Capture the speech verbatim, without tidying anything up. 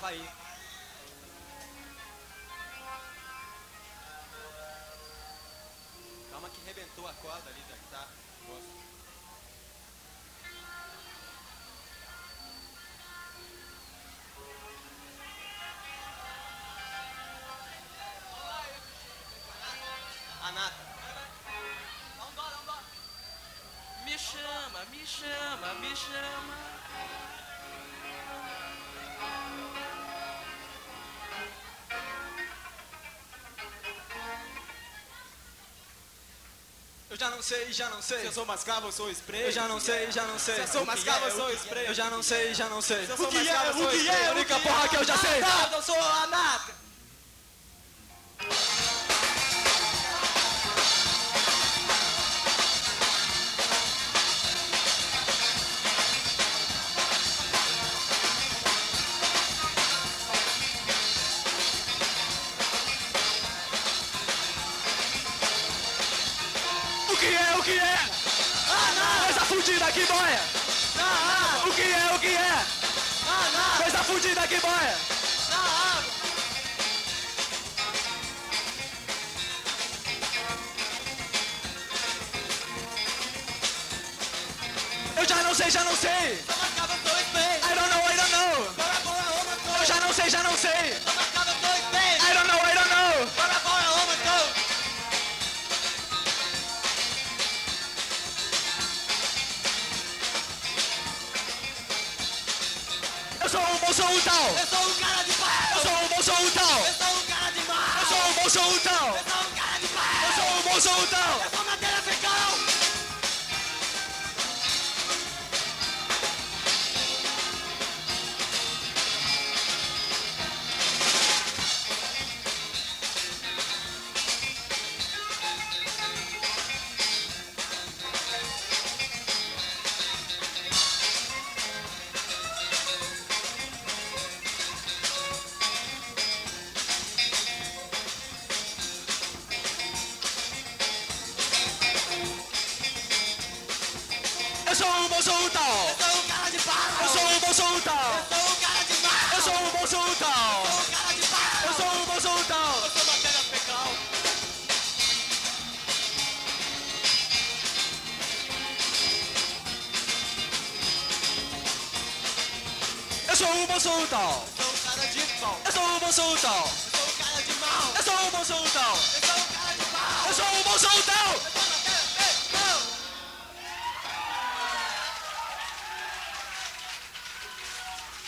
aí. Calma que rebentou a corda ali da guitarra. Gosto. A nata. Me chama, me chama, me chama. Eu já não sei, já não sei. Se eu sou mascavo, eu sou spray. Eu já não sei, já não sei. Se eu sou mascavo, eu sou spray. Eu já não sei, já não sei. Se eu O sou que é, mascavo, eu o sou que spray. é, a única porra que eu já sei. Eu sou a nata. O que é, o que é? Coisa fudida que boia. O que é, o que é? Coisa fudida que boia. Eu já não sei, já não sei. I don't know, I don't know. Eu já não sei, já não sei. I don't know, I don't know. Eu sou um bolso um tal. Eu sou um cara de pau. Eu sou um bolso um tal. Eu sou um cara de mal. Eu sou um bolso um tal. Eu sou um cara de pau. Eu sou um bolso um tal. Eu sou madeira fecal. Eu sou um bolso um tal. Eu sou um cara de pau. Eu sou um bolso um tal. Eu sou um cara de mal. Eu sou um bolso um tal. Eu sou um cara de pau. Eu sou um bolso um tal. Eu sou matéria fecal. Eu sou um bolso um tal. Eu sou um cara de pau. Eu sou um bolso um tal. Eu sou um cara de mal. Eu sou um bolso um tal. Eu sou um cara de pau. Eu sou um bolso um tal.